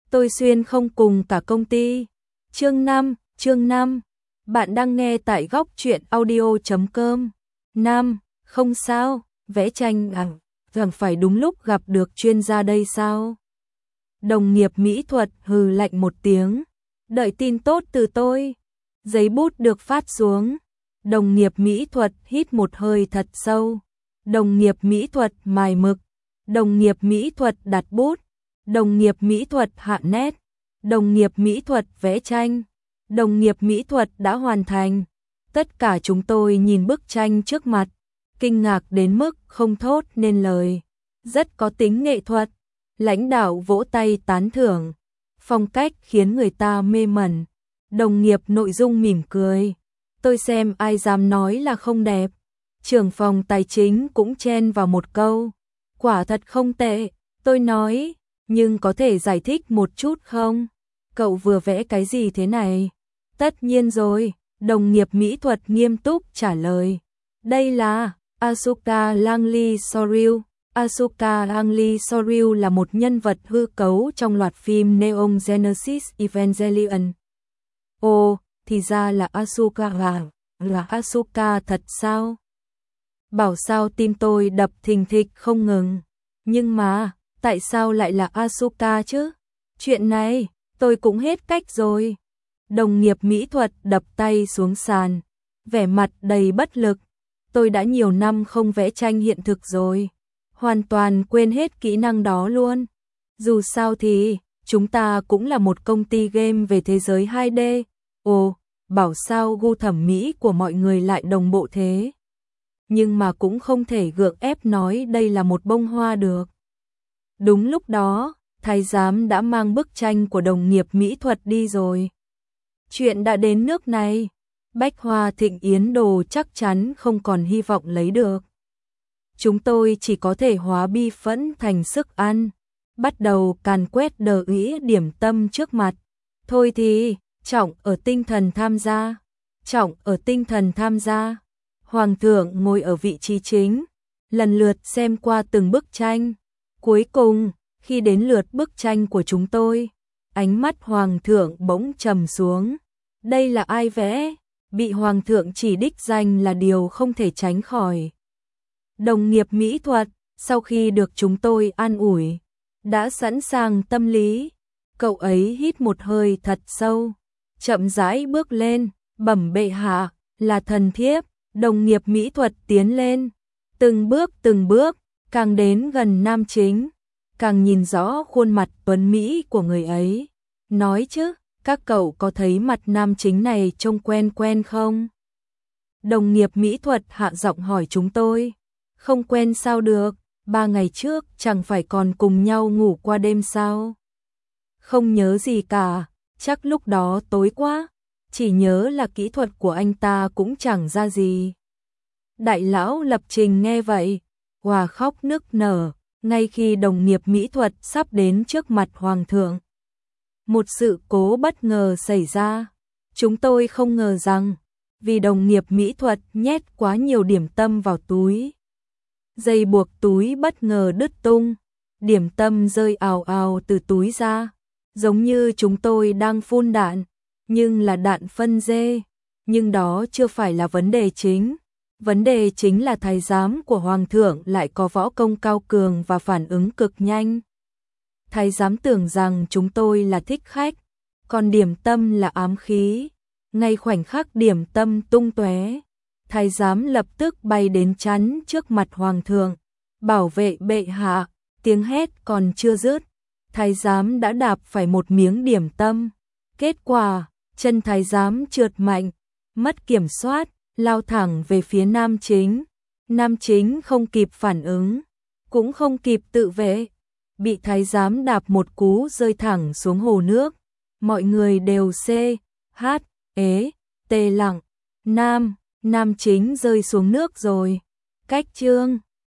tôi xuyên không cùng cả công ty. Chương 5, bạn đang nghe tại góc truyện audio.com. Không sao, vẽ tranh rằng phải đúng lúc gặp được chuyên gia đây sao? Đồng nghiệp mỹ thuật hừ lạnh một tiếng, đợi tin tốt từ tôi. Giấy bút được phát xuống. Đồng nghiệp mỹ thuật hít một hơi thật sâu. Đồng nghiệp mỹ thuật mài mực. Đồng nghiệp mỹ thuật đặt bút. Đồng nghiệp mỹ thuật hạ nét. Đồng nghiệp mỹ thuật vẽ tranh. Đồng nghiệp mỹ thuật đã hoàn thành. Tất cả chúng tôi nhìn bức tranh trước mặt, kinh ngạc đến mức không thốt nên lời. Rất có tính nghệ thuật. Lãnh đạo vỗ tay tán thưởng. Phong cách khiến người ta mê mẩn. Đồng nghiệp nội dung mỉm cười. Tôi xem ai dám nói là không đẹp. Trưởng phòng tài chính cũng chen vào một câu. Quả thật không tệ, tôi nói, nhưng có thể giải thích một chút không? Cậu vừa vẽ cái gì thế này? Tất nhiên rồi, đồng nghiệp mỹ thuật nghiêm túc trả lời. Đây là Asuka Langley Soryu. Asuka Langley Soryu là một nhân vật hư cấu trong loạt phim Neon Genesis Evangelion. Ồ, thì ra là Asuka là Asuka thật sao? Bảo sao tim tôi đập thình thịch không ngừng. Nhưng mà, tại sao lại là Asuka chứ? Chuyện này, tôi cũng hết cách rồi. Đồng nghiệp mỹ thuật đập tay xuống sàn, vẻ mặt đầy bất lực. Tôi đã nhiều năm không vẽ tranh hiện thực rồi. Hoàn toàn quên hết kỹ năng đó luôn. Dù sao thì, chúng ta cũng là một công ty game về thế giới 2D. Ồ, bảo sao gu thẩm mỹ của mọi người lại đồng bộ thế. Nhưng mà cũng không thể gượng ép nói đây là một bông hoa được. Đúng lúc đó, thái giám đã mang bức tranh của đồng nghiệp mỹ thuật đi rồi. Chuyện đã đến nước này, Bách Hoa Thịnh Yến Đồ chắc chắn không còn hy vọng lấy được. Chúng tôi chỉ có thể hóa bi phẫn thành sức ăn, bắt đầu càn quét đờ ý điểm tâm trước mặt. Thôi thì, trọng ở tinh thần tham gia, trọng ở tinh thần tham gia. Hoàng thượng ngồi ở vị trí chính, lần lượt xem qua từng bức tranh. Cuối cùng, khi đến lượt bức tranh của chúng tôi, ánh mắt hoàng thượng bỗng trầm xuống. Đây là ai vẽ? Bị hoàng thượng chỉ đích danh là điều không thể tránh khỏi. Đồng nghiệp mỹ thuật, sau khi được chúng tôi an ủi, đã sẵn sàng tâm lý. Cậu ấy hít một hơi thật sâu, chậm rãi bước lên, bẩm bệ hạ, là thần thiếp. Đồng nghiệp mỹ thuật tiến lên, từng bước, càng đến gần nam chính, càng nhìn rõ khuôn mặt tuấn mỹ của người ấy. Nói chứ, các cậu có thấy mặt nam chính này trông quen quen không? Đồng nghiệp mỹ thuật hạ giọng hỏi chúng tôi. Không quen sao được, 3 ngày trước chẳng phải còn cùng nhau ngủ qua đêm sao? Không nhớ gì cả, chắc lúc đó tối quá. Chỉ nhớ là kỹ thuật của anh ta cũng chẳng ra gì. Đại lão lập trình nghe vậy, hòa khóc nức nở, ngay khi đồng nghiệp mỹ thuật sắp đến trước mặt hoàng thượng. Một sự cố bất ngờ xảy ra. Chúng tôi không ngờ rằng, vì đồng nghiệp mỹ thuật nhét quá nhiều điểm tâm vào túi. Dây buộc túi bất ngờ đứt tung, điểm tâm rơi ào ào từ túi ra, giống như chúng tôi đang phun đạn. Nhưng là đạn phân dê, nhưng đó chưa phải là vấn đề chính. Vấn đề chính là thái giám của hoàng thượng lại có võ công cao cường và phản ứng cực nhanh. Thái giám tưởng rằng chúng tôi là thích khách, còn điểm tâm là ám khí. Ngay khoảnh khắc điểm tâm tung tóe, thái giám lập tức bay đến chắn trước mặt hoàng thượng. Bảo vệ bệ hạ, tiếng hét còn chưa dứt, thái giám đã đạp phải một miếng điểm tâm. Kết quả, chân thái giám trượt mạnh, mất kiểm soát, lao thẳng về phía nam chính. Nam chính không kịp phản ứng, cũng không kịp tự vệ, bị thái giám đạp một cú rơi thẳng xuống hồ nước. Mọi người đều tê lặng. Nam chính rơi xuống nước rồi. Cách chương